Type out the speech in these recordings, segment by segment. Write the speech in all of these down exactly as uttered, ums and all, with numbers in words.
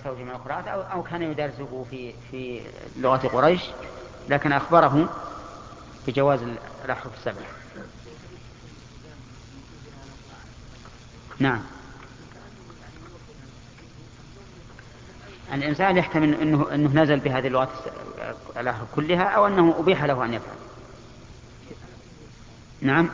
درسه جميع القراءات أو, أو كان يدرسه في, في لغة قريش، لكن أخبره بجواز الأحرف السبعة. نعم، الإنسان يحتمل أنه, أنه نزل بهذه اللغات الأحرف كلها، أو أنه أبيح له أن يفعل. نعم،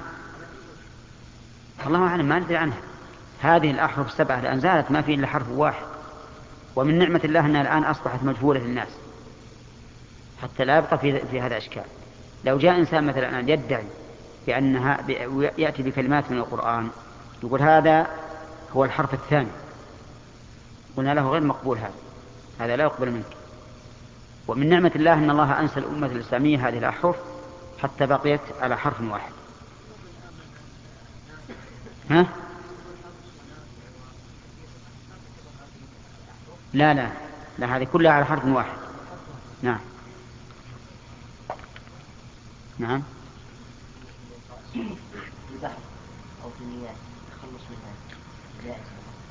الله أعلم، ما ندري عنها. هذه الأحرف السبعة الآن زالت، ما في إلا حرف واحد، ومن نعمة الله أنها الآن أصبحت مجهولة للناس حتى لا يبقى في, في هذا إشكال. لو جاء إنسان مثلا أن يدعي بأنها يأتي بكلمات من القرآن يقول هذا هو الحرف الثاني، قلنا له غير مقبول، هذا هذا لا يقبل منك. ومن نعمة الله أن الله أنسى الأمة الإسلامية هذه الأحرف حتى بقيت على حرف واحد. ها؟ لا لا لا، هذه كلها على حرف واحد. نعم نعم. البحر أو في المياه تخلص منها جائز.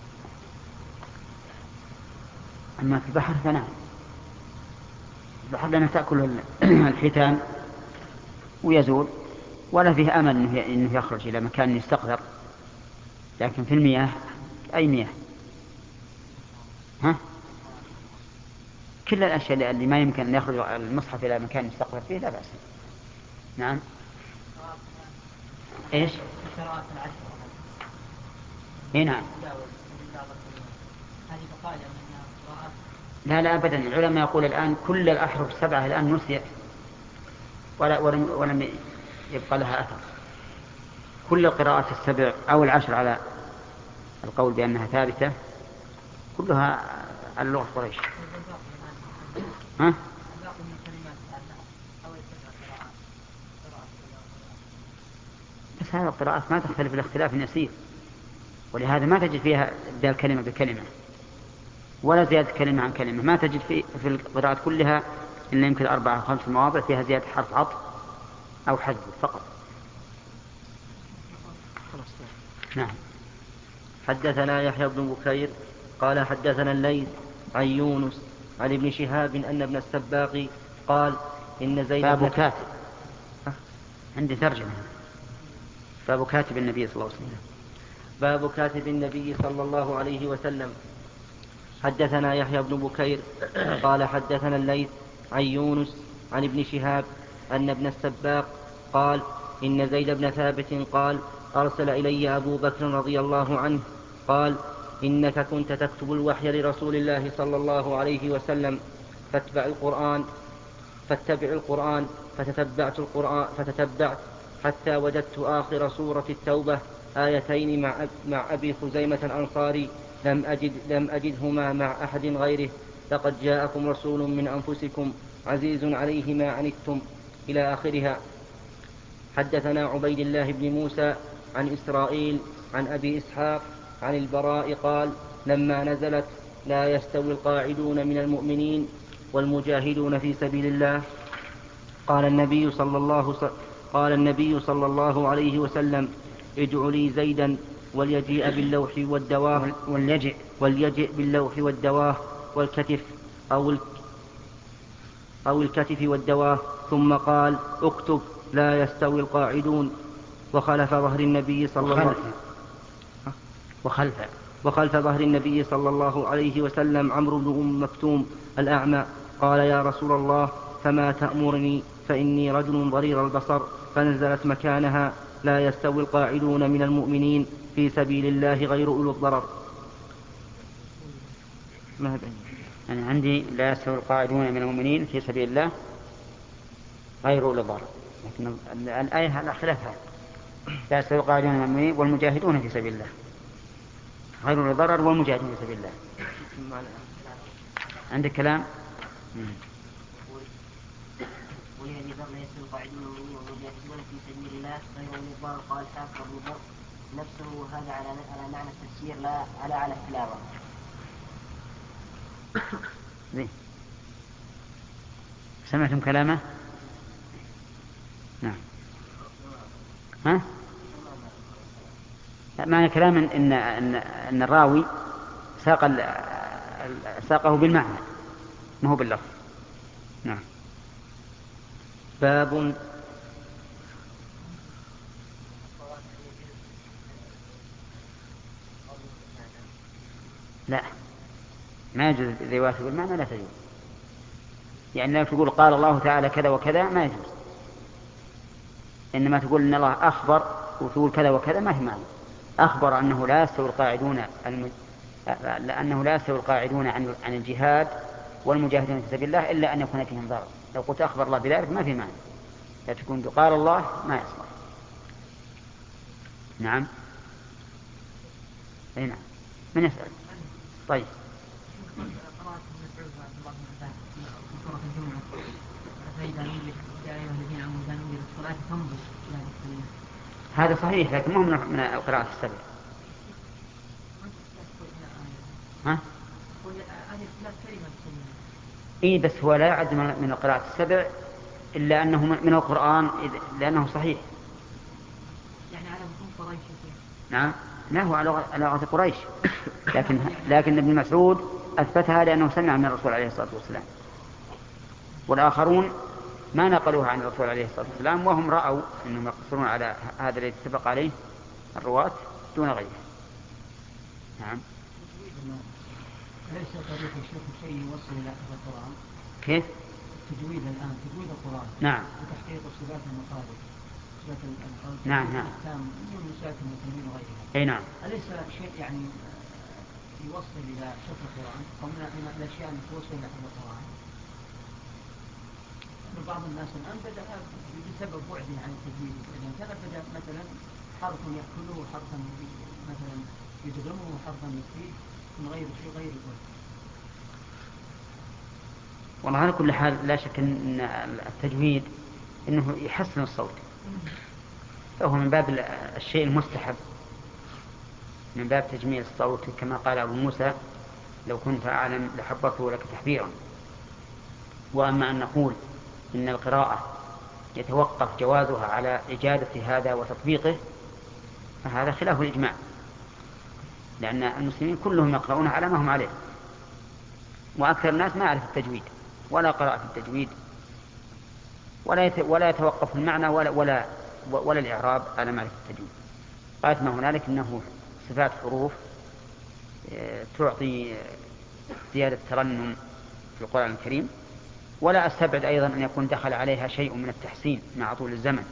أما في البحر فنعم، البحر لأنها تأكل الحيتان ويزول، ولا فيه أمل أنه يخرج إلى مكان يستقذر. لكن في المياه، أي مياه؟ ها؟ كل الأشياء اللي ما يمكن أن يخرج المصحف إلى مكان يستقذر فيه لا بأس. نعم. إيش؟ إيه نعم. لا لا أبدا، العلماء يقول الآن كل الأحرف السبعة الآن نسيت ولا ولم, ولم يبقى لها أثر. كل القراءات السبع أو العشر على القول بأنها ثابتة كلها على لغة قريش. ها؟ بس هذه القراءات ما تختلف الاختلاف يسير، ولهذا ما تجد فيها إبدال كلمة بكلمة ولا زيادة كلمة عن كلمة. ما تجد في, في القراءات كلها إلا يمكن أربعة أو خمس مواضع فيها زيادة حرف عطف أو حذف فقط. نعم. حدثنا يحيى بن بكير قال حدثنا الليث عن يونس عن ابن شهاب أن ابن السباق قال إن زيد باب بن كاتب. عندي ترجمة، باب كاتب النبي صلى الله عليه وسلم. باب كاتب النبي صلى الله عليه وسلم. حدثنا يحيى بن بكير قال حدثنا الليث عن يونس عن ابن شهاب أن ابن السباق قال إن زيد بن ثابت قال أرسل إلي أبو بكر رضي الله عنه قال إنك كنت تكتب الوحي لرسول الله صلى الله عليه وسلم فاتبع القرآن فاتبع القرآن فتتبعت القرآن فتتبعت حتى وجدت آخر سورة التوبة آيتين مع, مع أبي خزيمة الأنصاري لم, أجد لم أجدهما مع أحد غيره لقد جاءكم رسول من أنفسكم عزيز عليه ما عنتم إلى آخرها. حدثنا عبيد الله بن موسى عن إسرائيل عن أبي إسحاق عن البراء قال لما نزلت لا يستوي القاعدون من المؤمنين والمجاهدون في سبيل الله قال النبي صلى الله, قال النبي صلى الله عليه وسلم ادع لي زيدا وليجيء باللوح والدواه وليجئ, وليجئ باللوح والدواه والكتف أو, أو الكتف والدواه ثم قال اكتب لا يستوي القاعدون. وخلف ظهر النبي صلى الله وخلف وخلف ظهر النبي صلى الله عليه وسلم عمرو بن أم مكتوم الأعمى قال يا رسول الله فما تأمرني فإني رجل ضرير البصر فنزلت مكانها لا يستوي القاعدون من المؤمنين في سبيل الله غير أولو الضرر. ما أنا عندي لا يستوي القاعدون من المؤمنين في سبيل الله غير أولي الضرر، لكن الآية على خلافها لا يستوي القاعدون من المؤمنين والمجاهدون في سبيل الله غير أولي الضرر والمجاهدون في سبيل الله. عندك كلام؟ ولهذه لا يستوي القاعدون من المؤمنين والمجاهدون في سبيل الله غير أولي الضرر. قال حافظ ابن بر نفسه هذا على على معنى التفسير لا على على التلاوة. زين، سمعتم كلامه؟ نعم. ها؟ معنى كلام إن, إن, إن الراوي ساق ساقه بالمعنى ما هو باللفظ. نعم. باب لا ما يجوز الرواية بالمعنى، لا تجوز. يعني لو تقول قال الله تعالى كذا وكذا ما يجوز، إنما تقول إن الله أخبر وتقول كذا وكذا ما في معنى. أخبر أنه لا يستوي القاعدون الم... لأنه لا يستوي القاعدون عن عن الجهاد والمجاهدون في سبيل الله إلا أن يكون فيهم ضرر. لو قلت أخبر الله بذلك ما في معنى، لا تكون قال الله ما يصلح. نعم. أي نعم. من يسأل؟ طيب. هذا صحيح لكن مو من القراءة السبع. ها؟ إيه بس هو لا يعد من القراءة السبع إلا أنه من القرآن لأنه صحيح. يعني على وصول قريش. نعم. لا هو على لغة قريش، لكن لكن ابن مسعود أثبتها لأنه سمع من الرسول عليه الصلاة والسلام، والآخرون ما نقلوها عن الرسول عليه الصلاة والسلام، وهم رأوا أنهم يقصرون على هذا الذي اتفق عليه الرواة دون غيره. نعم. ليس طريق الشيخ شيء يوصل إلى القرآن. كيف؟ تجويد الآن تجويد القرآن. نعم. وتحقيق صفات المقابل. نعم نعم. من صفات المسلمين وغيرها. أي نعم. أليس شيء يعني يوصل إلى شرح القرآن أو من الأشياء التي توصل إلى حفظ القرآن؟ بعض الناس الآن بدأ بسبب بعده عن التجويد، إذا كان بدأ مثلا حرفا يأكله وحرفا مثلا يدغمه وحرفا يكفيه من غير شيء غير ذلك. والله على كل حال لا شك أن التجويد أنه يحسن الصوت، فهو من باب الشيء المستحب، من باب تجميل الصوت، كما قال أبو موسى لو كنت أعلم لحبرته لك تحبيرا. وأما أن نقول إن القراءة يتوقف جوازها على إجادة هذا وتطبيقه فهذا خلاف الإجماع، لأن المسلمين كلهم يقرؤون على ما هم عليه، وأكثر الناس ما يعرف التجويد ولا قراءة التجويد ولا ولا يتوقف المعنى ولا ولا ولا الإعراب على معرفة التجويد. قالت ما هنالك إنه صفات حروف تعطي زيادة ترنم في القرآن الكريم، ولا أستبعد أيضا أن يكون دخل عليها شيء من التحسين مع طول الزمن،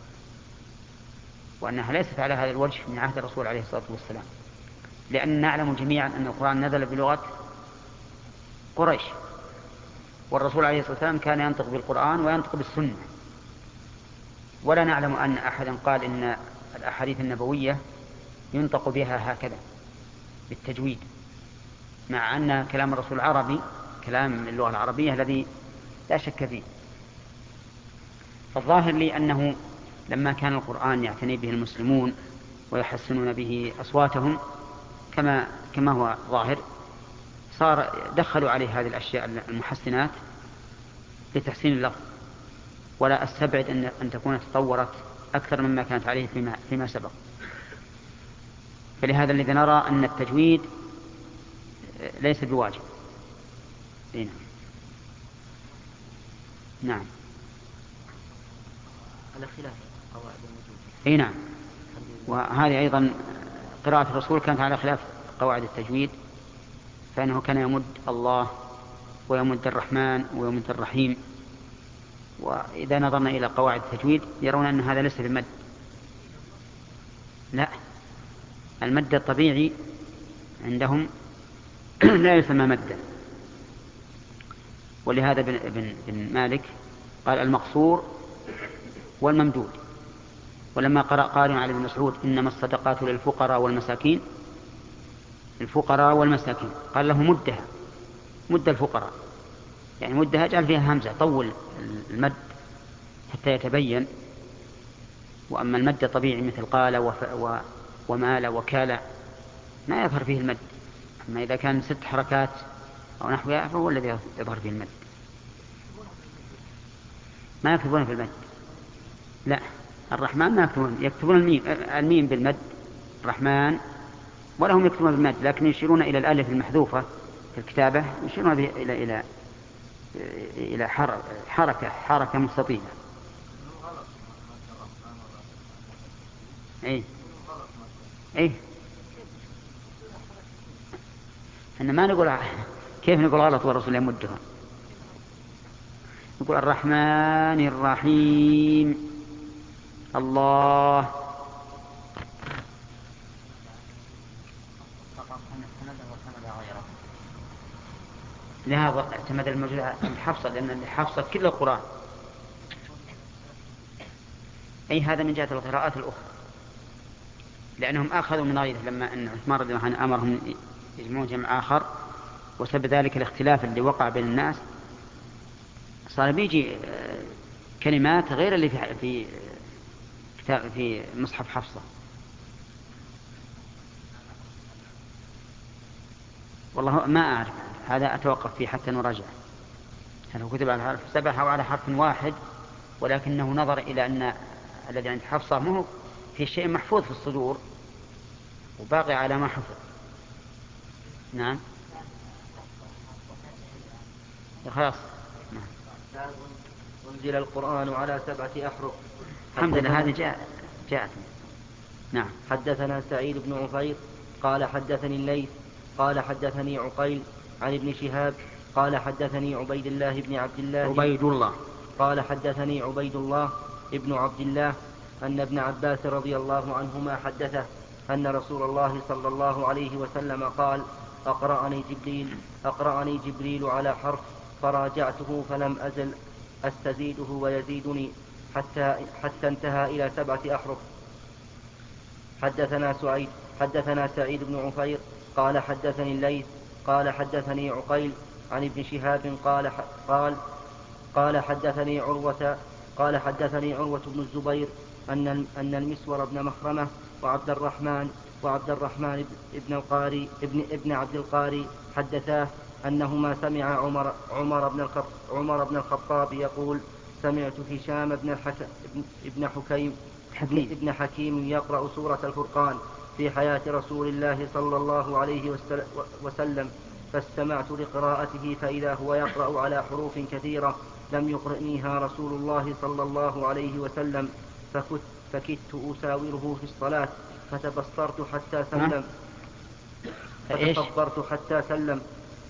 وأنها ليست على هذا الوجه من عهد الرسول عليه الصلاة والسلام، لأن نعلم جميعا أن القرآن نزل بلغة قريش، والرسول عليه الصلاة والسلام كان ينطق بالقرآن وينطق بالسنة، ولا نعلم أن أحدا قال إن الأحاديث النبوية ينطق بها هكذا بالتجويد، مع أن كلام الرسول عربي، كلام اللغة العربية الذي لا شك فيه. فالظاهر لي أنه لما كان القرآن يعتني به المسلمون ويحسنون به أصواتهم كما كما هو ظاهر، صار دخلوا عليه هذه الأشياء المحسنات لتحسين اللفظ، ولا أستبعد أن أن تكون تطورت أكثر مما كانت عليه فيما فيما سبق. فلهذا الذي نرى أن التجويد ليس بواجب. نعم. نعم. على خلاف قواعد الوجود. اي نعم. وهذه ايضا قراءة الرسول كانت على خلاف قواعد التجويد، فانه كان يمد الله ويمد الرحمن ويمد الرحيم، واذا نظرنا الى قواعد التجويد يرون ان هذا ليس بمد. لا، المد الطبيعي عندهم لا يسمى مدا. ولهذا بن, بن, بن مالك قال المقصور والممدود. ولما قرأ قارئ على ابن مسعود إنما الصدقات للفقراء والمساكين، الفقراء والمساكين، قال له مدها، مد الفقراء، يعني مدها اجعل فيها همزة، طول المد حتى يتبين. وأما المد طبيعي مثل قال وف... و... ومال وكال ما يظهر فيه المد. أما إذا كان ست حركات أو نحوها فهو الذي يظهر فيه المد. ما يكتبون في المد، لا، الرحمن ما يكتبون، يكتبون الميم, الميم بالمد الرحمن، ولا هم يكتبون بالمد، لكن يشيرون إلى الألف المحذوفة في الكتابة يشيرون به إلى إلى إلى حركة حركة مستطيلة. إيه إيه إحنا ما نقول كيف نقول غلط والرسول يمدها، نقول الرحمن الرحيم الله. لهذا اعتمد الموجود عند حفصة، لأن حفصة كل القرآن. أي هذا من جهة القراءات الأخرى، لأنهم أخذوا من غيره لما أن عثمان رضي الله عنه أمرهم يجمعون جمع آخر، وسبب ذلك الاختلاف اللي وقع بين الناس، صار بيجي كلمات غير اللي في في كتاب في مصحف حفصة. والله ما أعرف، هذا أتوقف فيه حتى نراجع هل هو كتب على حرف سبعة أو على حرف واحد، ولكنه نظر إلى أن الذي عند حفصة منه في شيء محفوظ في الصدور وباقي على ما حفظ. نعم خلاص. نعم. أنزل القرآن على سبعة أحرف. الحمد لله هذه جاء جاءت. نعم. حدثنا سعيد بن عفير قال حدثني الليث قال حدثني عقيل عن ابن شهاب قال حدثني عبيد الله بن عبد الله عبيد الله قال حدثني عبيد الله ابن عبد الله أن ابن عباس رضي الله عنهما حدثه أن رسول الله صلى الله عليه وسلم قال أقرأني جبريل أقرأني جبريل على حرف فراجعته فلم أزل أستزيده ويزيدني حتى, حتى انتهى إلى سبعة أحرف. حدثنا سعيد حدثنا سعيد بن عفير قال حدثني الليث قال حدثني عقيل عن ابن شهاب قال قال قال حدثني عروة قال حدثني عروة بن الزبير أن أن المسور بن مخرمة وعبد الرحمن وعبد الرحمن ابن القاري ابن ابن عبد القاري حدثاه أنهما سمع عمر عمر بن الخطاب عمر بن الخطاب يقول سمعت هشام بن الحك ابن حكيم حكيم. ابن حكيم يقرأ سورة الفرقان في حياة رسول الله صلى الله عليه وسلم فاستمعت لقراءته فإذا هو يقرأ على حروف كثيرة لم يقرئنيها رسول الله صلى الله عليه وسلم فكت فكدت أساوره في الصلاة فتبصرت حتى سلم فتكبرت حتى سلم.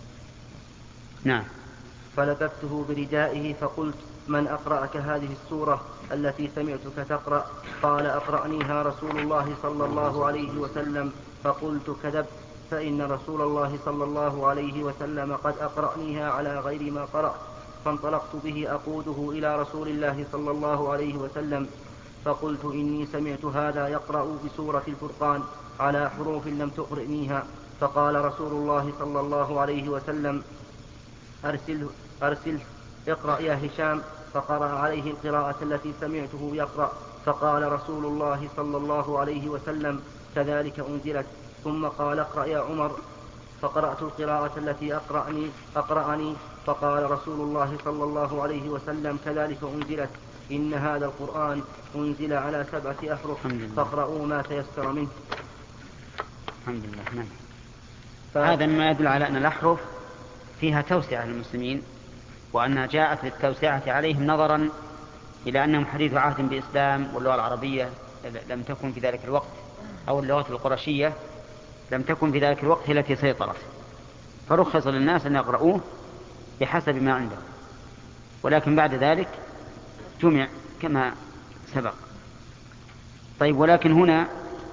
نعم. فلبثته بردائه فقلت من أقرأك هذه السورة التي سمعتك تقرأ؟ قال أقرأنيها رسول الله صلى الله عليه وسلم. فقلت كذبت فإن رسول الله صلى الله عليه وسلم قد أقرأنيها على غير ما قرأت. فانطلقت به أقوده إلى رسول الله صلى الله عليه وسلم فقلت إني سمعت هذا يقرأ بسورة الفرقان على حروف لم تقرئنيها. فقال رسول الله صلى الله عليه وسلم أرسله, أرسله اقرأ يا هشام. فقرأ عليه القراءة التي سمعته يقرأ. فقال رسول الله صلى الله عليه وسلم كذلك أنزلت. ثم قال اقرأ يا عمر. فقرأت القراءة التي أقرأني, أقرأني فقال رسول الله صلى الله عليه وسلم كذلك أنزلت إن هذا القرآن أنزل على سبعة أحرف فاقرأوا ما تيسر منه. الحمد لله. نعم. هذا ما يدل على أن الأحرف فيها توسعة للمسلمين، وأنها جاءت للتوسعة عليهم نظرا إلى أنهم حديث عهد بإسلام، واللغة العربية لم تكن في ذلك الوقت، أو اللغة القرشية لم تكن في ذلك الوقت التي سيطرت، فرخص للناس أن يقرؤوه بحسب ما عنده. ولكن بعد ذلك جمع كما سبق. طيب، ولكن هنا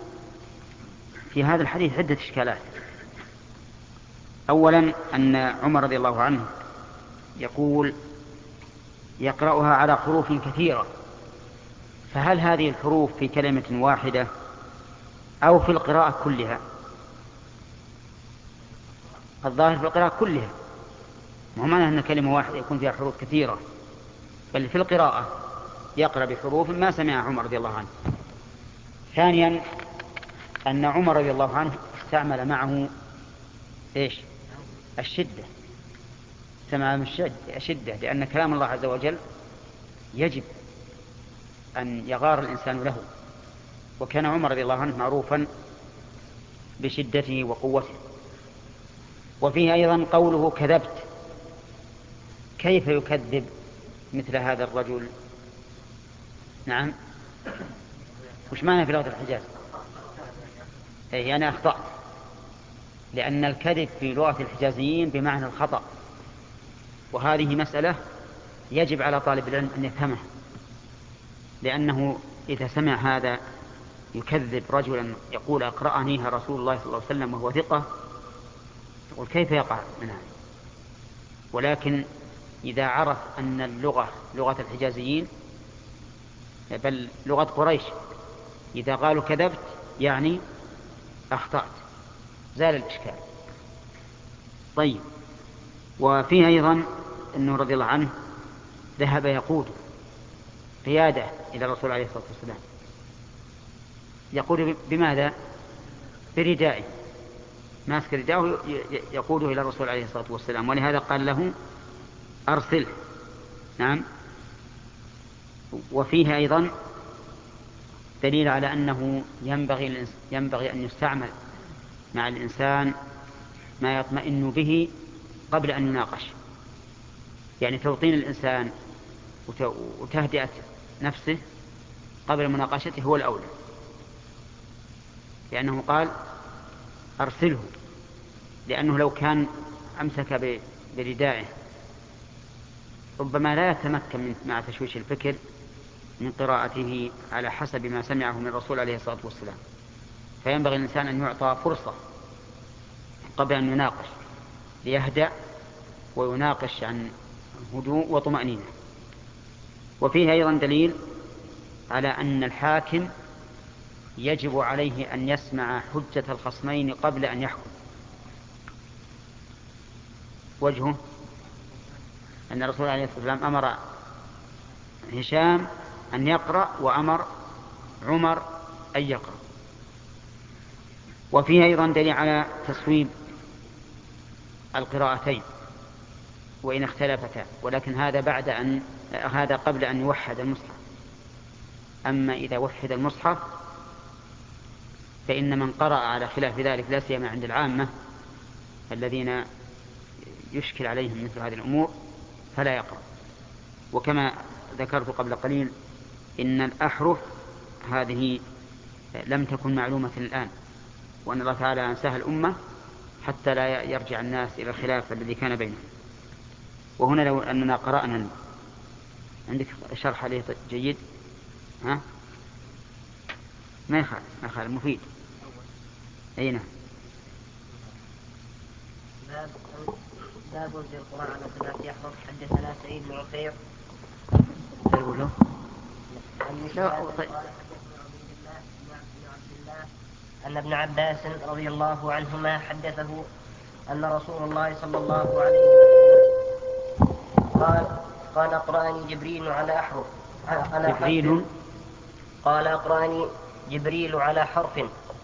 في هذا الحديث عدة إشكالات. أولا أن عمر رضي الله عنه يقول يقرأها على حروف كثيرة، فهل هذه الحروف في كلمة واحدة أو في القراءة كلها؟ الظاهر في القراءة كلها، وهو معنى أن كلمة واحدة يكون فيها حروف كثيرة، بل في القراءة يقرأ بحروف ما سمع عمر رضي الله عنه. ثانيا أن عمر رضي الله عنه استعمل معه إيش؟ الشدة، استعمل الشدة، لأن كلام الله عز وجل يجب أن يغار الإنسان له، وكان عمر رضي الله عنه معروفا بشدته وقوته. وفيه أيضا قوله كذبت، كيف يكذب مثل هذا الرجل؟ نعم، وش معنى في لغة الحجاز؟ أي أنا أخطأت، لأن الكذب في لغة الحجازيين بمعنى الخطأ، وهذه مسألة يجب على طالب العلم أن يفهمها، لأنه إذا سمع هذا يكذب رجلا يقول أقرأنيها رسول الله صلى الله عليه وسلم وهو ثقة، يقول كيف يقع من هذا؟ ولكن إذا عرف أن اللغة لغة الحجازيين بل لغة قريش، إذا قالوا كذبت يعني أخطأت، زال الإشكال. طيب، وفيه أيضا أنه رضي الله عنه ذهب يقود قيادة إلى الرسول عليه الصلاة والسلام، يقود بماذا؟ بردائه، ماسك رداءه يقوده إلى الرسول عليه الصلاة والسلام، ولهذا قال له أرسله. نعم. وفيه أيضا دليل على أنه ينبغي, ينبغي أن يستعمل مع الإنسان ما يطمئن به قبل أن يناقش، يعني توطين الإنسان وتهدئة نفسه قبل مناقشته هو الأولى، لأنه قال أرسله، لأنه لو كان أمسك بردائه ربما لا يتمكن مع تشويش الفكر من قراءته على حسب ما سمعه من الرسول عليه الصلاة والسلام، فينبغي الإنسان أن يعطى فرصة قبل أن يناقش ليهدأ ويناقش عن هدوء وطمأنينة. وفيه أيضا دليل على أن الحاكم يجب عليه أن يسمع حجة الخصمين قبل أن يحكم. وجهه أن الرسول عليه الصلاة والسلام أمر هشام أن يقرأ وأمر عمر أن يقرأ. وفيه أيضا دليل على تصويب القراءتين وإن اختلفتا، ولكن هذا بعد أن هذا قبل أن يوحد المصحف. أما إذا وحد المصحف فإن من قرأ على خلاف ذلك لا سيما عند العامة الذين يشكل عليهم مثل هذه الأمور فلا يقرأ. وكما ذكرت قبل قليل إن الأحرف هذه لم تكن معلومة الآن، وأن الله تعالى أنساها الأمة حتى لا يرجع الناس إلى الخلاف الذي كان بينهم. وهنا لو أننا قرأنا، عندك شرح عليه جيد؟ ها؟ ما يخالف، ما يخالف، مفيد. أي نعم. باب باب في القرآن على سبعة أحرف. حدثنا سعيد بن عفير تقول له أن ابن عباس رضي الله عنهما حدثه أن رسول الله صلى الله عليه وسلم قال قال أقرأني جبريل على أحرف على جبريل قال أقرأني جبريل على حرف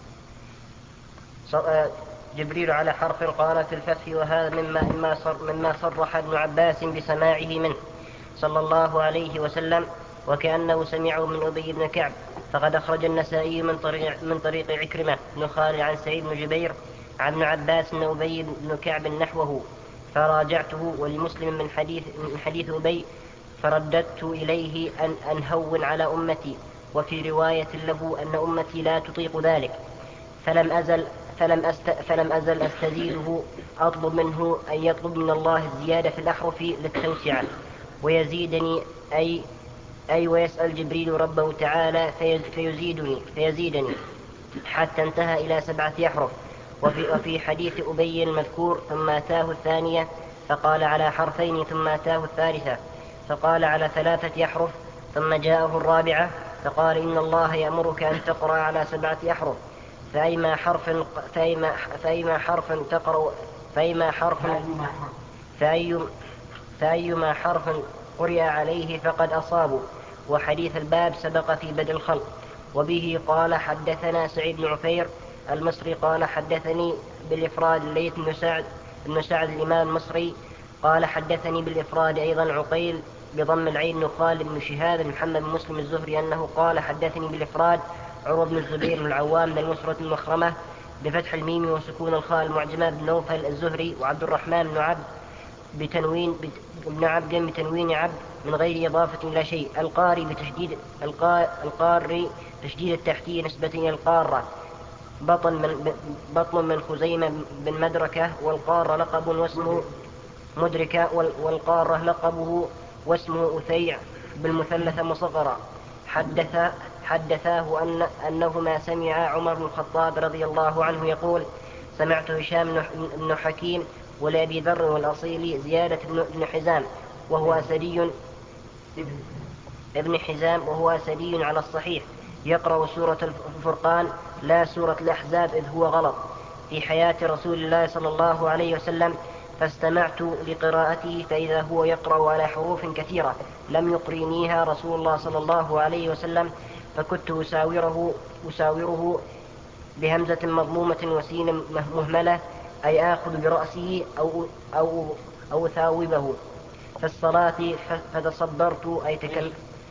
جبريل على حرف قال في الفتح، وهذا مما مما صرح ابن عباس بسماعه منه صلى الله عليه وسلم، وكأنه سمعه من أبي بن كعب. فقد أخرج النسائي من طريق, من طريق عكرمة بن خالد عن سعيد بن جبير عن ابن عباس من أبي بن كعب نحوه، فراجعته. ولمسلم من حديث, من حديث أبي فرددت إليه أن أنهون على أمتي، وفي رواية له أن أمتي لا تطيق ذلك، فلم أزل فلم, أست فلم أزل أستزيده أطلب منه أن يطلب من الله الزيادة في الأحرف للتوسعة ويزيدني، أي أي ويسأل جبريل ربه تعالى فيزيدني فيزيدني حتى انتهى إلى سبعة أحرف. وفي, وفي حديث أبي المذكور ثم أتاه الثانية فقال على حرفين، ثم أتاه الثالثة فقال على ثلاثة أحرف، ثم جاءه الرابعة فقال إن الله يأمرك أن تقرأ على سبعة أحرف، فأيما حرف فأيما فأيما حرف تقرأ فأيما حرف فأي فأيما حرف قرئ عليه فقد أصابوا. وحديث الباب سبق في بدء الخلق. وبه قال حدثنا سعيد بن عفير المصري قال حدثني بالإفراد الليث بن سعد بن سعد الإمام المصري قال حدثني بالإفراد أيضا عقيل بضم العين بن خالد بن شهاب بن محمد بن مسلم الزهري أنه قال حدثني بالإفراد عروة بن الزبير بن العوام بن المسرة المخرمة بفتح الميم وسكون الخاء المعجمة بن نوفل الزهري، وعبد الرحمن بن عبد بتنوين بن عبد بتنوين عبد من غير إضافة إلى شيء. القاري بتشديد القاري تشديد التحتية نسبة إلى القارة. بطن من بطن من خزيمة بن مدركة، والقارة لقب واسمه مدركة، والقارة لقبه واسمه أثيع بالمثلثة مصغرة. حدث حدثاه أن أنهما سمع عمر بن الخطاب رضي الله عنه يقول: سمعت هشام بن حكيم ولأبي ذر والأصيلي زيادة بن حزام وهو أسدي ابن حزام وهو أسدي على الصحيح يقرأ سورة الفرقان لا سورة الأحزاب إذ هو غلط في حياة رسول الله صلى الله عليه وسلم، فاستمعت لقراءته فإذا هو يقرأ على حروف كثيرة لم يقرنيها رسول الله صلى الله عليه وسلم، فكنت أساوره, أساوره بهمزة مضمومة وسين مهملة، أي آخذ برأسه أو, أو, أو ثاوبه في الصلاة فتصبرت أي تكل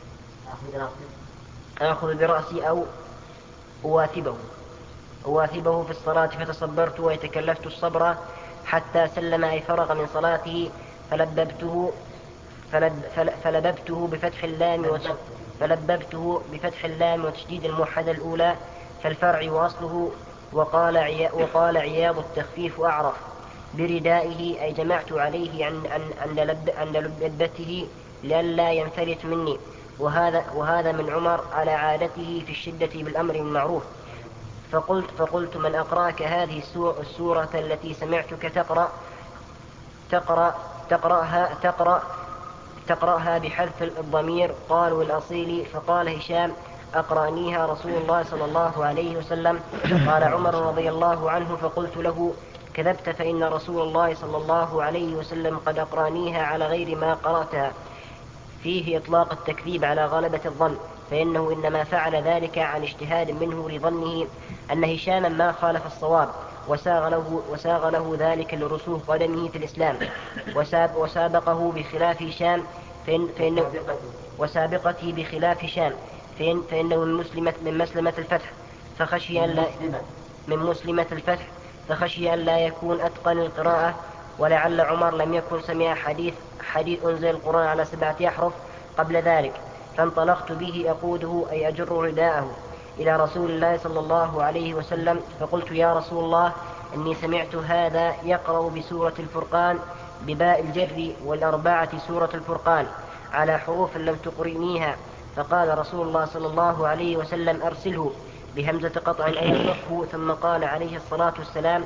آخذ برأسي أو أواثبه أواثبه في الصلاة فتصبرت ويتكلفت الصبر حتى سلم أي فرغ من صلاته، فلببته فلب فلببته بفتح اللام فلببته بفتح اللام وتشديد الموحدة الأولى كالفرع وأصله. وقال عي وقال عياض التخفيف أعرف بردائه أي جمعت عليه عند لبته لئلا ينفلت مني. وهذا وهذا من عمر على عادته في الشدة بالأمر بالمعروف. فقلت فقلت من أقرأك هذه السورة التي سمعتك تقرأ تقرأ تقرأها تقرأ تقرأها بحذف الضمير؟ قالوا الأصيل. فقال هشام: أقرأنيها رسول الله صلى الله عليه وسلم. قال عمر رضي الله عنه: فقلت له: كذبت، فإن رسول الله صلى الله عليه وسلم قد أقرأنيها على غير ما قرأتها. فيه إطلاق التكذيب على غلبة الظن، فإنه إنما فعل ذلك عن اجتهاد منه لظنه أن هشاما ما خالف الصواب، وساغ له, وساغ له ذلك لرسوخ قدمه في الإسلام، وساب وسابقه بخلاف هشام فإن فإنه وسابقته بخلاف هشام فإن فإنه من مسلمة من مسلمة الفتح فخشي أن لا من مسلمة الفتح فخشي أن لا يكون أتقن القراءة. ولعل عمر لم يكن سمع حديث حديث أنزل القرآن على سبعة أحرف قبل ذلك، فانطلقت به أقوده أي أجر رداءه إلى رسول الله صلى الله عليه وسلم، فقلت: يا رسول الله، إني سمعت هذا يقرأ بسورة الفرقان بباء الجر والأربعة سورة الفرقان على حروف لم تقرنيها. فقال رسول الله صلى الله عليه وسلم: أرسله بهمزة قطع أي أطلقه. ثم قال عليه الصلاة والسلام: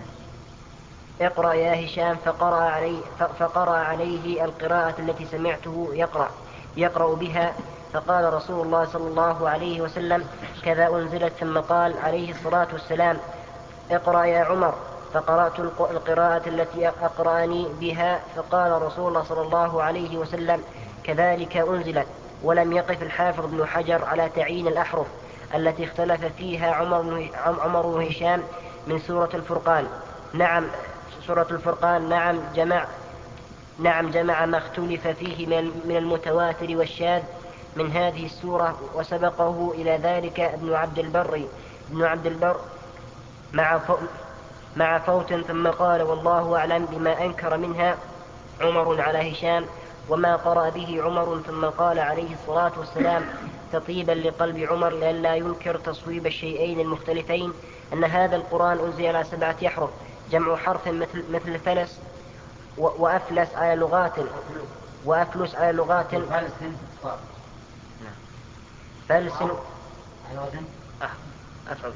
اقرأ يا هشام. فقرأ عليه, فقرأ عليه القراءة التي سمعته يقرأ, يقرأ بها. فقال رسول الله صلى الله عليه وسلم: كذا أنزلت. ثم قال عليه الصلاة والسلام: اقرأ يا عمر. فقرأت القراءة التي أقرأني بها. فقال رسول الله صلى الله عليه وسلم: كذلك أنزلت. ولم يقف الحافظ بن حجر على تعيين الأحرف التي اختلف فيها عمر وهشام من سورة الفرقان. نعم سورة الفرقان نعم جمع نعم جمع ما اختلف فيه من المتواتر والشاذ من هذه السورة، وسبقه إلى ذلك ابن عبد البر ابن عبد البر مع مع فوت. ثم قال: والله أعلم بما أنكر منها عمر على هشام وما قرأ به عمر. ثم قال عليه الصلاة والسلام تطيبا لقلب عمر لئلا ينكر تصويب الشيئين المختلفين أن هذا القرآن أنزل على سبعة أحرف، جمع حرف مثل مثل فلس وأفلس على لغات وأفلس على لغات فلس أفعل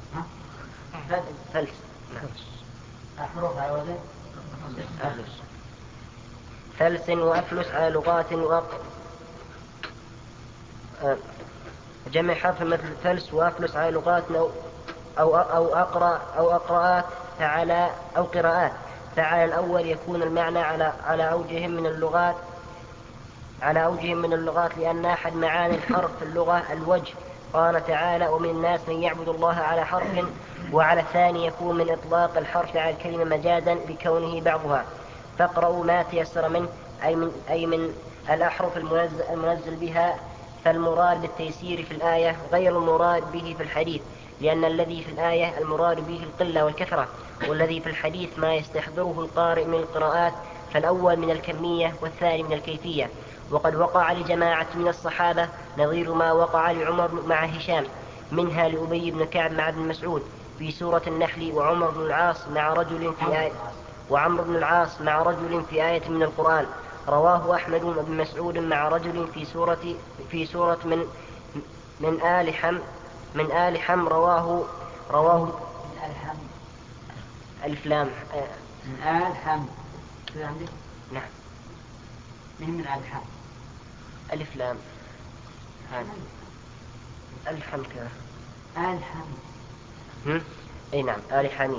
فلس أحرف على وزن أفلس فلس وأفلس على لغات وأق... جمع حرف مثل فلس وأفلس على لغات أو أو أو أقرأ أو أقرأات فعلى أو قراءات. فعلى الأول يكون المعنى على على أوجه من اللغات على أوجه من اللغات لأن أحد معاني الحرف في اللغة الوجه. قال تعالى: ومن الناس من يعبد الله على حرف. وعلى الثاني يكون من إطلاق الحرف على الكلمة مجازا لكونه بعضها. فاقرأوا ما تيسر منه أي من, أي من الأحرف المنزل, المنزل بها، فالمراد بالتيسير في الآية غير المراد به في الحديث، لأن الذي في الآية المراد به القلة والكثرة، والذي في الحديث ما يستحضره القارئ من القراءات، فالأول من الكمية والثاني من الكيفية. وقد وقع لجماعة من الصحابة نظير ما وقع لعمر مع هشام، منها لأبي بن كعب مع ابن مسعود في سورة النحل، وعمر بن العاص مع رجل في آية وعمر بن العاص مع رجل في آية من القرآن. رواه أحمد بن مسعود مع رجل في سورة في سورة من من آل حم من آل حم رواه رواه من آل حم ألف لام من آل حم عندك؟ نعم. من من آل حم ألف لام آل حم كذا. آل حم هم؟ أي نعم، آل حميم.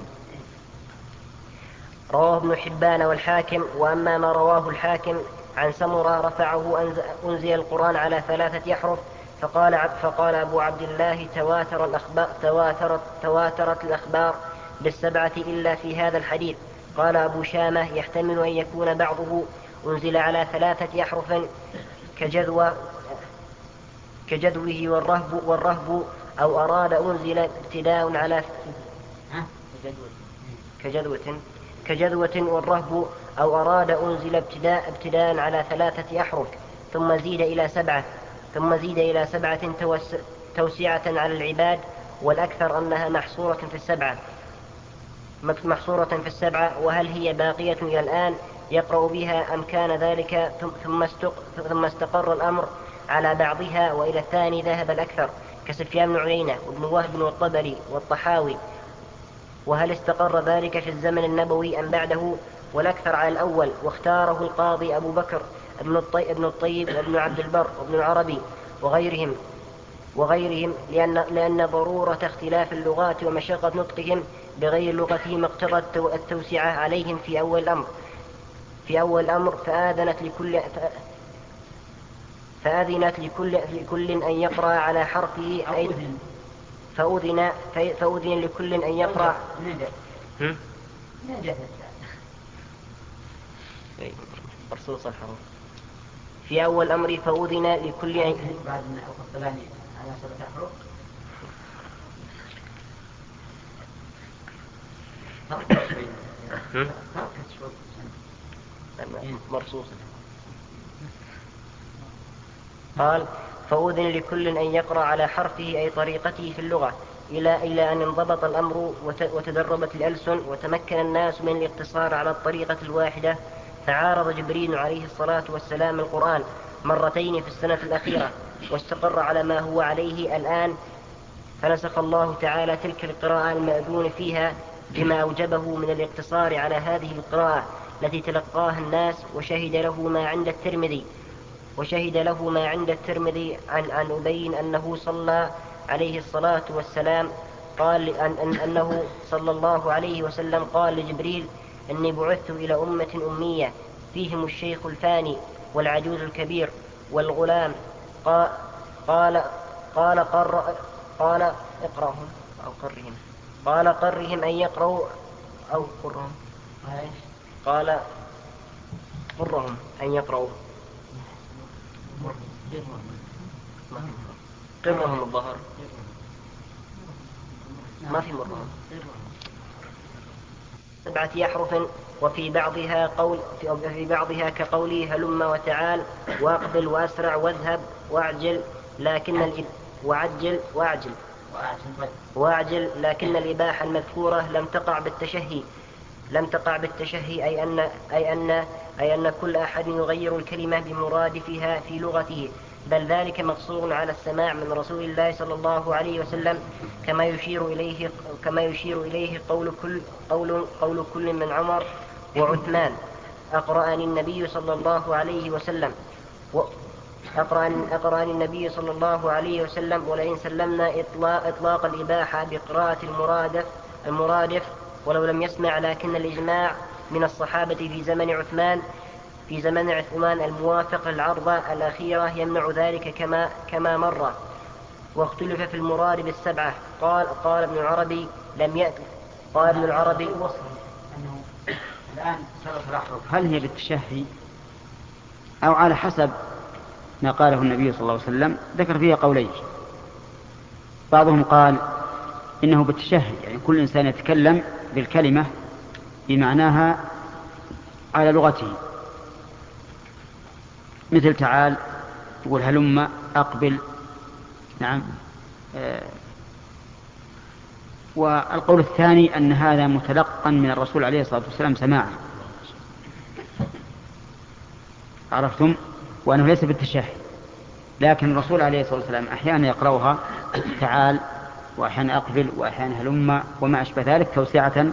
رواه ابن حبان والحاكم. وأما ما رواه الحاكم عن سمرة رفعه أنزل القرآن على ثلاثة أحرف، فقال, فقال أبو عبد الله تواتر الأخبار تواترت, تواترت الأخبار بالسبعة إلا في هذا الحديث. قال أبو شامة يحتمل أن يكون بعضه أنزل على ثلاثة أحرف كجذوة كجذوه والرهب, والرهب أو أراد أنزل ابتداء على كجذوة كجذوة والرهب أو أراد أنزل ابتداء ابتداء على ثلاثة أحرف ثم زيد إلى سبعة ثم زيد إلى سبعة توسعة على العباد، والأكثر أنها محصورة في السبعة محصورة في السبعة وهل هي باقية إلى الآن يقرأ بها أم كان ذلك ثم استقر الأمر على بعضها، وإلى الثاني ذهب الأكثر كسفيان بن عيينة وابن وهب والطبري والطحاوي. وهل استقر ذلك في الزمن النبوي أم بعده؟ والأكثر على الأول، واختاره القاضي أبو بكر ابن الطيب وابن عبد البر وابن العربي وغيرهم وغيرهم لأن, لأن ضرورة اختلاف اللغات ومشقة نطقهم بغير لغتهم اقتضت التوسعة عليهم في أول الأمر في أول الأمر فآذنت لكل فآذنت لكل, لكل أن يقرأ على حرفه فأذن فأذن لكل أن يقرأ مرصوص الحروف في أول الأمر فأذن لكل أن بعد من القسطلاني على سبعة أحرف مرصوص. قال فأذن لكل أن يقرأ على حرفه أي طريقته في اللغة إلى إلى أن انضبط الأمر وتدربت الألسن وتمكن الناس من الاقتصار على الطريقة الواحدة. فعارض جبريل عليه الصلاة والسلام القرآن مرتين في السنة الأخيرة واستقر على ما هو عليه الآن، فنسخ الله تعالى تلك القراءة المأذون فيها بما أوجبه من الاقتصار على هذه القراءة التي تلقاها الناس. وشهد له ما عند الترمذي وشهد له ما عند الترمذي عن عن أبي أنه صلى عليه الصلاة والسلام قال أن أن أنه صلى الله عليه وسلم قال لجبريل إني بعثت إلى أمة أمية فيهم الشيخ الفاني والعجوز الكبير والغلام. قال قال قال, قر قال اقرأهم أو قرهم قال قرهم أن يقرأوا أو قرهم قال قرهم أن يقرأوا قرهم الظهر ما في مرهم سبعة أحرف. وفي بعضها قول في بعضها كقوله هلم وتعال واقبل وأسرع واذهب واعجل لكن الإب وعجل واعجل واعجل لكن الإباحة المذكورة لم تقع بالتشهي لم تقع بالتشهي أي أن أي أن أي أن كل أحد يغير الكلمة بمرادفها في لغته، بل ذلك مقصور على السماع من رسول الله صلى الله عليه وسلم كما يشير إليه كما يشير إليه قول كل قول قول كل من عمر وعثمان أقرأني النبي صلى الله عليه وسلم أقرأني النبي صلى الله عليه وسلم ولئن سلمنا إطلاق, إطلاق الإباحة بقراءة المرادف المرادف ولو لم يسمع، لكن الإجماع من الصحابة في زمن عثمان في زمن عثمان الموافق للعرضة الأخيرة يمنع ذلك كما كما مر. واختلف في المراد بالسبعة. قال قال ابن العربي لم يأتي قال ابن العربي أنه الآن سبعة الأحرف هل هي بالتشهي أو على حسب ما قاله النبي صلى الله عليه وسلم؟ ذكر فيها قولين. بعضهم قال إنه بالتشهد، يعني كل إنسان يتكلم بالكلمة بمعناها على لغته، مثل تعال يقول هلم، أقبل، نعم. آه والقول الثاني أن هذا متلقا من الرسول عليه الصلاة والسلام سماعا، عرفتم، وأنه ليس بالتشهد. لكن الرسول عليه الصلاة والسلام أحيانا يقرأها تعال، وأحيانا أقبل، وأحيانا هلم، وما أشبه ذلك توسعة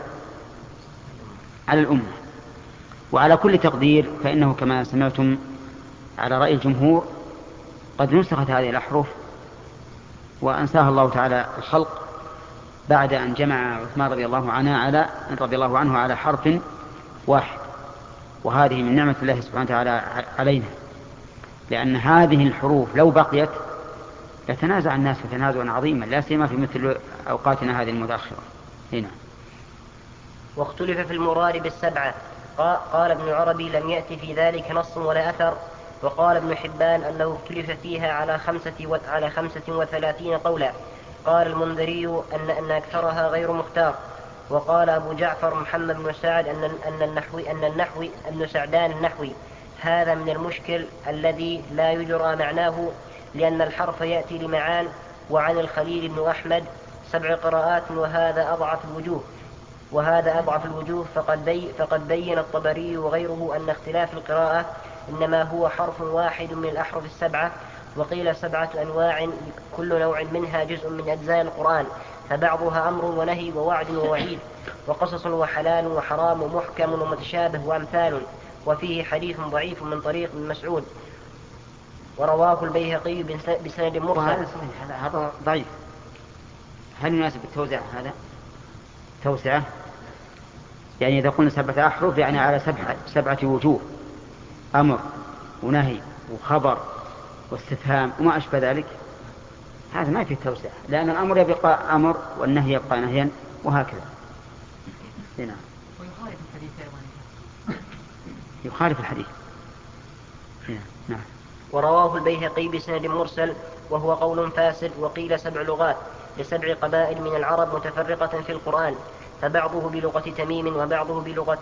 على الأمة. وعلى كل تقدير فإنه كما سمعتم على رأي الجمهور قد نسخت هذه الأحرف وأنساها الله تعالى الخلق بعد أن جمع عثمان رضي الله عنه على رضي الله عنه على حرف واحد، وهذه من نعمة الله سبحانه وتعالى علينا، لأن هذه الحروف لو بقيت يتنازع الناس تنازعا عظيما، لا سيما في مثل أوقاتنا هذه المتأخرة. هنا واختلف في المراد بالسبعة. قال ابن عربي لم يأتي في ذلك نص ولا أثر. وقال ابن حبان أنه اختلف فيها على خمسة, و... على خمسة وثلاثين قولا. قال المنذري أن, أن أكثرها غير مختار. وقال أبو جعفر محمد بن سعد أن, أن النحوي أن النحوي ابن سعدان النحوي هذا من المشكل الذي لا يجرى معناه، لأن الحرف يأتي لمعان. وعن الخليل بن أحمد سبع قراءات وهذا أضعف الوجوه وهذا أضعف الوجوه فقد, بي فقد بين الطبري وغيره أن اختلاف القراءة إنما هو حرف واحد من الأحرف السبعة. وقيل سبعة أنواع كل نوع منها جزء من أجزاء القرآن، فبعضها أمر ونهي ووعد ووعيد وقصص وحلال وحرام ومحكم ومتشابه وأمثال. وفيه حديث ضعيف من طريق ابن مسعود ورواه البيهقي بسند مرسل. هذا ضعيف. هل يناسب التوزيع هذا توسعة؟ يعني إذا قلنا سبعة أحرف يعني على سبعة, سبعة وجوه، أمر ونهي وخبر واستفهام وما أشبه ذلك، هذا ما فيه توسعة، لأن الأمر يبقى أمر والنهي يبقى نهيا وهكذا. هنا ويخالف الحديث أيضا. يخالف الحديث. هنا. نعم. ورواه البيهقي بسند مرسل وهو قول فاسد. وقيل سبع لغات لسبع قبائل من العرب متفرقة في القرآن، فبعضه بلغة تميم وبعضه بلغة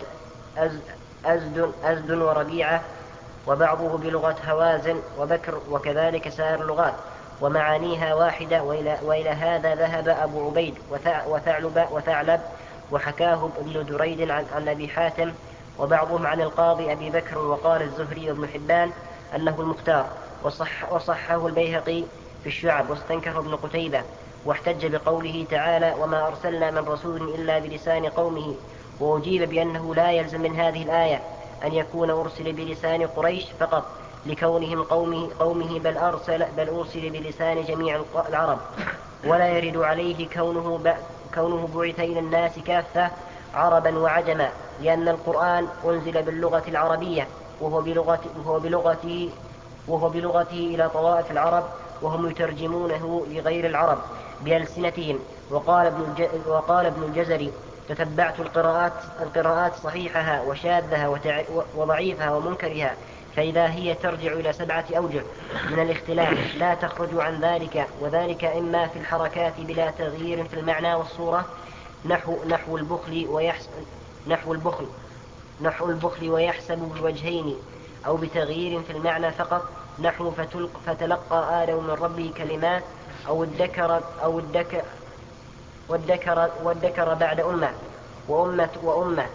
أزد, أزد وربيعة وبعضه بلغة هوازن وبكر، وكذلك سائر اللغات ومعانيها واحدة. وإلى, وإلى هذا ذهب أبو عبيد وثعلب, وثعلب وحكاه ابن دريد عن, عن أبي حاتم وبعضهم عن القاضي أبي بكر. وقال الزهري وابن حبان أنه المختار، وصح وصحه البيهقي في الشعب، واستنكر ابن قتيبة واحتج بقوله تعالى وما أرسلنا من رسول إلا بلسان قومه. وأجيب بأنه لا يلزم من هذه الآية أن يكون أرسل بلسان قريش فقط لكونهم قومه, قومه بل, أرسل بل أرسل بلسان جميع العرب، ولا يرد عليه كونه, كونه بعث إلى الناس كافة عربا وعجما، لأن القرآن أنزل باللغة العربية وهو بلغته, وهو بلغته, وهو بلغته إلى طوائف العرب، وهم يترجمونه لغير العرب بألسنتهم. وقال ابن, وقال ابن الجزري تتبعت القراءات, القراءات صحيحها وشاذها وضعيفها ومنكرها، فإذا هي ترجع إلى سبعة أوجه من الاختلاف لا تخرج عن ذلك، وذلك إما في الحركات بلا تغيير في المعنى والصورة نحو, نحو البخل ويحسب نحو البخل نحو البخل ويحسب بالوجهين، أو بتغيير في المعنى فقط نحو فتلق فتلقى آدم من ربه كلمات، أو الذكر أو الذكر والذكر والذكر بعد أمة وأمة وأمة.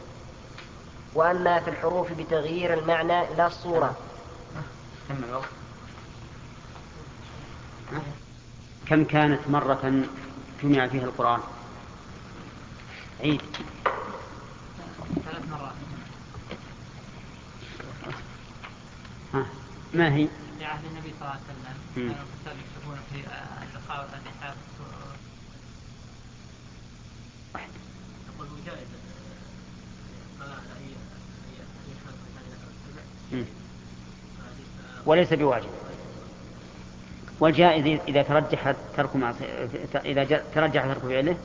وأما في الحروف بتغيير المعنى لا الصورة. كم كانت مرة جمع فيها القرآن؟ عيد ثلاث مرات. ها. ما هي؟ في عهد النبي صلى الله عليه وسلم كانوا الكتاب يكتبون في اللقاء والنحاف. يقول جائز وليس بواجب. والجائز إذا ترجح ترك مع إذا ترجح ترك فعله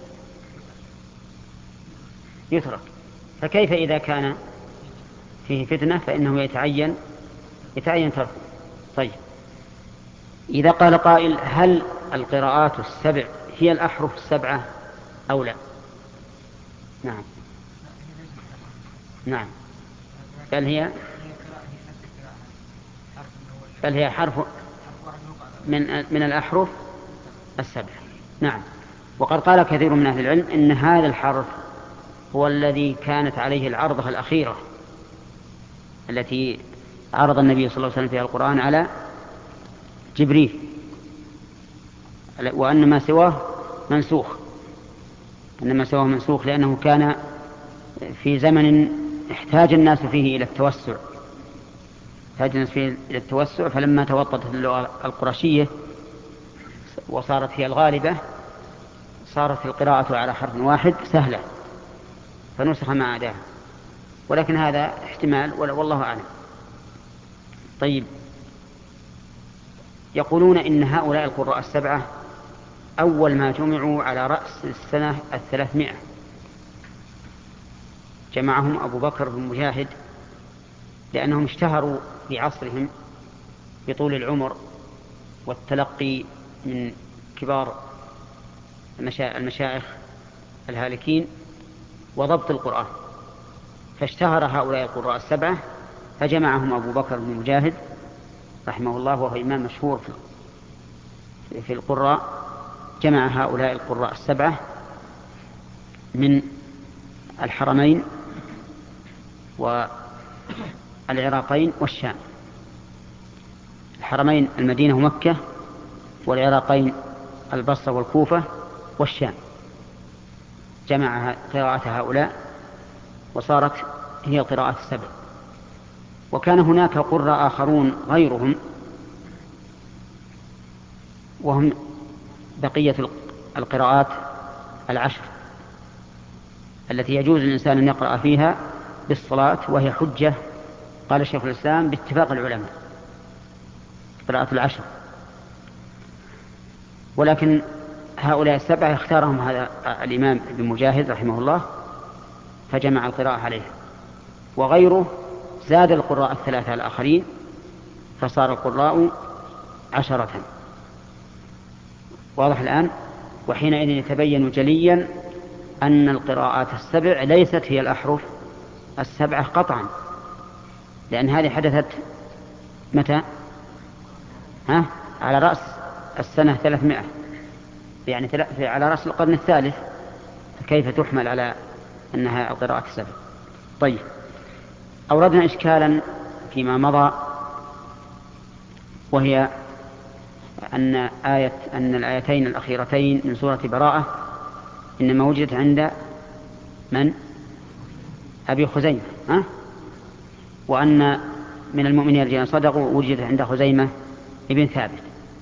يترك، فكيف إذا كان فيه فتنة فإنه يتعين يتعين تركه. طيب، إذا قال قائل هل القراءات السبع هي الأحرف السبعة أو لا؟ نعم نعم بل هي بل هي حرف من من الأحرف السبع. نعم. وقد قال كثير من أهل العلم إن هذا الحرف هو الذي كانت عليه العرضة الأخيرة التي عرض النبي صلى الله عليه وسلم فيها القرآن على جبريل، وأن ما سواه منسوخ، أن ما سواه منسوخ لأنه كان في زمن احتاج الناس فيه إلى التوسع احتاج الناس فيه إلى التوسع فلما توطدت اللغة القرشية وصارت هي الغالبة صارت القراءة على حرف واحد سهلة فنسخ ما عداها، ولكن هذا احتمال والله أعلم. طيب، يقولون إن هؤلاء القراء السبعة أول ما جمعوا على رأس السنة الثلاثمائة جمعهم أبو بكر بن مجاهد، لأنهم اشتهروا في عصرهم بطول العمر والتلقي من كبار المشايخ الهالكين وضبط القرآن، فاشتهر هؤلاء القراء السبعة فجمعهم أبو بكر بن مجاهد رحمه الله وهو إمام مشهور في القراء، جمع هؤلاء القراء السبعة من الحرمين والعراقين والشام. الحرمين المدينة ومكة، والعراقين البصرة والكوفة والشام، جمع قراءة هؤلاء وصارت هي القراءة السبع. وكان هناك قراء آخرون غيرهم وهم بقية القراءات العشر التي يجوز للإنسان أن يقرأ فيها بالصلاة، وهي حجة قال الشيخ الإسلام باتفاق العلماء قراءة العشر. ولكن هؤلاء السبعة اختارهم هذا الإمام ابن مجاهد رحمه الله فجمع القراءة عليه، وغيره زاد القراء الثلاثة الآخرين فصار القراء عشرة. واضح الآن؟ وحينئذ يتبين جليا أن القراءات السبع ليست هي الأحرف السبعة قطعا، لأن هذه حدثت متى؟ ها؟ على رأس السنة ثلاثمائة، يعني على رأس القرن الثالث، كيف تحمل على أنها القراءة السبع؟ طيب، أوردنا إشكالا فيما مضى، وهي أن آية أن الآيتين الأخيرتين من سورة براءة إنما وجدت عند من؟ أبي خزيمة، ها؟ وأن من المؤمنين الذين صدقوا وجدت عند خزيمة ابن ثابت.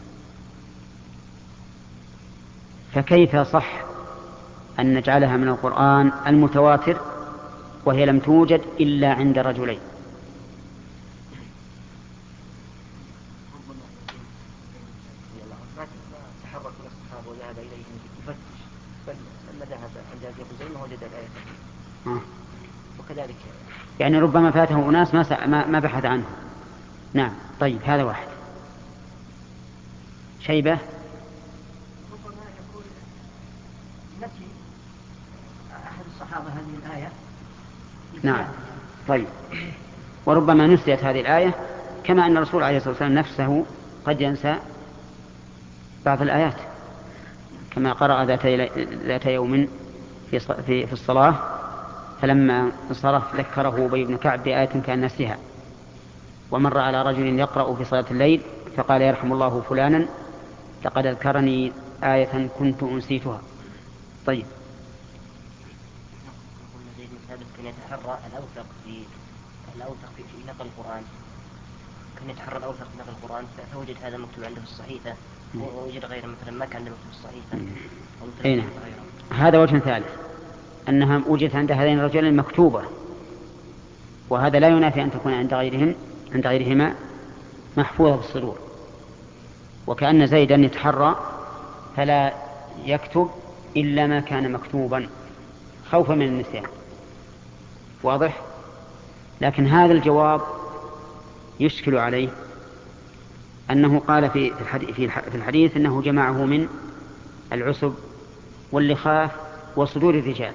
فكيف صح أن نجعلها من القرآن المتواتر وهي لم توجد إلا عند رجلين؟ تحرك من الصحابة وذهب إليهم يفتش، فلما ذهب عند أبي خزيمة وجد الآية آه. وكذلك يعني ربما فاته أناس ما ما بحث عنه. نعم. طيب، هذا واحد. شيبة ربما يكون نفي أحد الصحابة هذه الآية. نعم. طيب، وربما نسيت هذه الآية كما أن الرسول عليه الصلاة والسلام نفسه قد ينسى بعض الآيات، كما قرأ ذات يوم في في الصلاة فلما انصرف ذكره أبي بن كعب بآية كان نسيها، ومر على رجل يقرأ في صلاة الليل فقال يرحم الله فلانا لقد أذكرني آية كنت أنسيتها. طيب، زيد بن ثابت كان يتحرى الأوثق في الأوثق في نقل القرآن، كان يتحرى الأوثق في نقل القرآن فوجد هذا مكتوب عنده في الصحيفة ووجد غيره مثلا ما كان عنده مكتوب في الصحيفة. أين هذا وجه ثالث أنها وجدت عند هذين الرجلين مكتوبة، وهذا لا ينافي أن تكون عند غيرهم عند غيرهما محفوظة في الصدور، وكأن زيدا يتحرى فلا يكتب إلا ما كان مكتوبا خوفا من النسيان. واضح؟ لكن هذا الجواب يشكل عليه أنه قال في الحديث, في الحديث أنه جمعه من العسب واللخاف وصدور الرجال.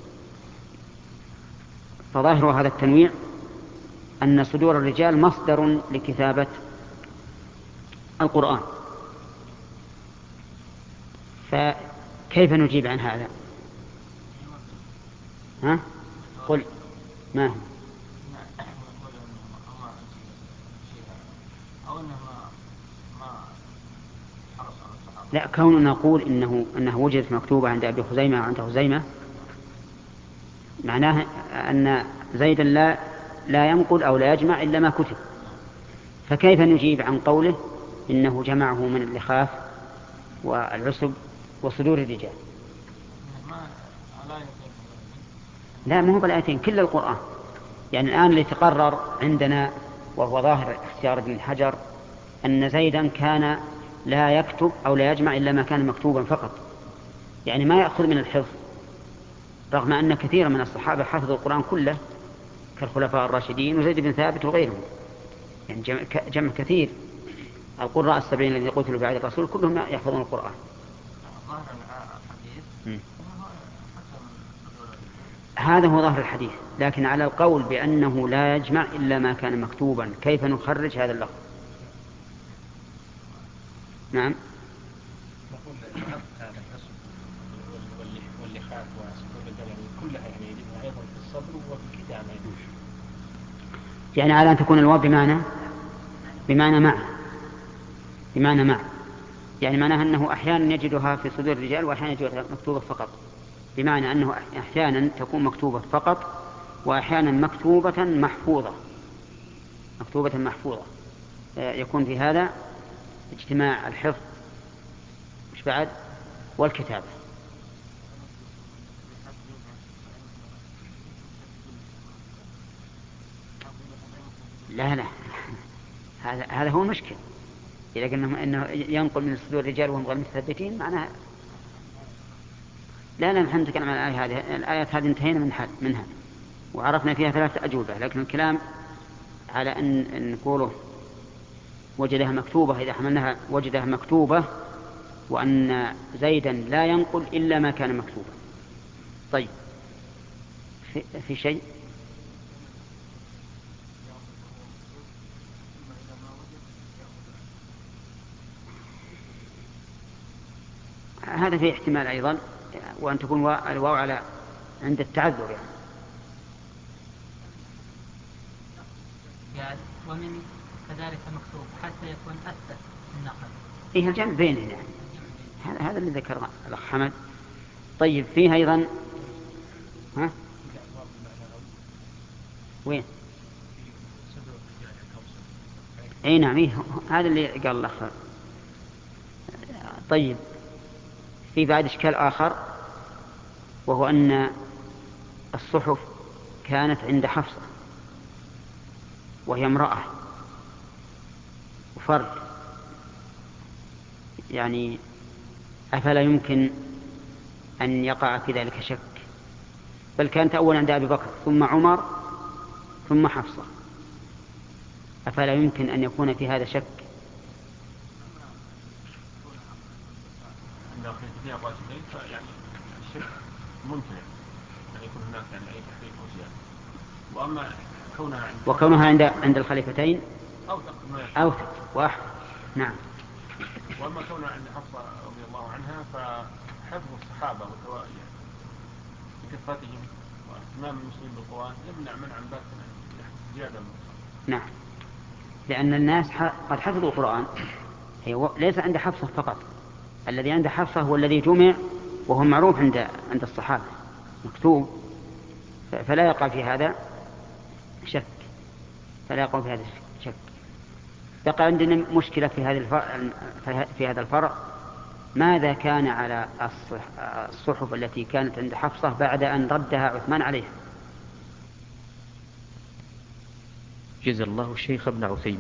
فظاهر هذا التنويع أن صدور الرجال مصدر لكتابة القرآن. فكيف نجيب عن هذا؟ ها؟ قل ما هو؟ لا، كوننا نقول إنه أنه وجدت مكتوبة عند أبي خزيمة وعند خزيمة معناه أن زيدا لا لا ينقل أو لا يجمع إلا ما كتب. فكيف نجيب عن قوله إنه جمعه من اللخاف والعصب وصدور الرجال؟ لا، ما هو بالآيتين، كل القرآن. يعني الآن اللي تقرر عندنا وهو ظاهر اختيار ابن الحجر أن زيدا كان لا يكتب أو لا يجمع إلا ما كان مكتوبا فقط، يعني ما يأخذ من الحفظ، رغم أن كثيرا من الصحابة حفظوا القرآن كله كالخلفاء الراشدين وزيد بن ثابت وغيرهم. يعني جمع كثير القراء السبعين الذين قتلوا بعد الرسول كلهم يحفظون القرآن. هذا هو ظاهر الحديث، لكن على القول بأنه لا يجمع إلا ما كان مكتوبا كيف نخرج هذا اللفظ؟ نعم. نقول هذا الحصن واللخاف وصدور الرجال كلها يعني يجبها أيضا في الصبر وفي الكتابة. يعني على أن تكون الواو بمعنى بمعنى مع بمعنى مع يعني معناها أنه أحيانا يجدها في صدور الرجال وأحيانا يجدها مكتوبة فقط، بمعنى أنه أحيانا تكون مكتوبة فقط وأحيانا مكتوبة محفوظة مكتوبة محفوظة يكون في هذا اجتماع الحفظ مش بعد والكتابة. لا لا هذا هذا هو المشكل. إذا قلنا إنه ينقل من صدور الرجال وهم غير متثبتين معناها لا لا نحن نتكلم عن الآية هذه. الآيات هذه انتهينا من منها وعرفنا فيها ثلاثة أجوبة، لكن الكلام على أن نقوله وجدها مكتوبة إذا حملناها وجدها مكتوبة وأن زيدا لا ينقل إلا ما كان مكتوبا. طيب في, في شيء هذا فيه احتمال أيضا وأن تكون الواو على عند التعذر يعني. قال ومن كذلك مكتوب حتى يكون أثبت النقل. إيه الجمع بينهن يعني. هذا هذا اللي ذكره الأخ حمد. طيب فيه أيضا ها وين؟ أي نعم إيه هذا اللي قال الأخ. طيب في بعد إشكال آخر وهو أن الصحف كانت عند حفصة وهي امرأة وفرد، يعني أفلا يمكن أن يقع في ذلك شك؟ بل كانت أولا عند أبي بكر ثم عمر ثم حفصة، أفلا يمكن أن يكون في هذا شك؟ يعني الشك ممكن أن يكون هناك يعني أي تحقيق أو زيادة. وأما كونها عند وكونها عند عند الخليفتين أوثق أوثق وأحفظ. نعم. وأما كونها عند حفصة رضي الله عنها فحفظ الصحابة وتوائي بكثرتهم واهتمام المسلمين بالقرآن يمنع منع بات زيادة. نعم، لأن الناس قد حفظوا القرآن هي ليس عند حفصة فقط، الذي عند حفصة هو الذي جمع وهو معروف عند عند الصحابة مكتوب، فلا يقع في هذا شك فلا يقع في هذا شك. بقى عندنا مشكلة في هذا الفرع في هذا الفرع ماذا كان على الصحف التي كانت عند حفصة بعد أن ردها عثمان عليها؟ جزا الله الشيخ ابن عثيمين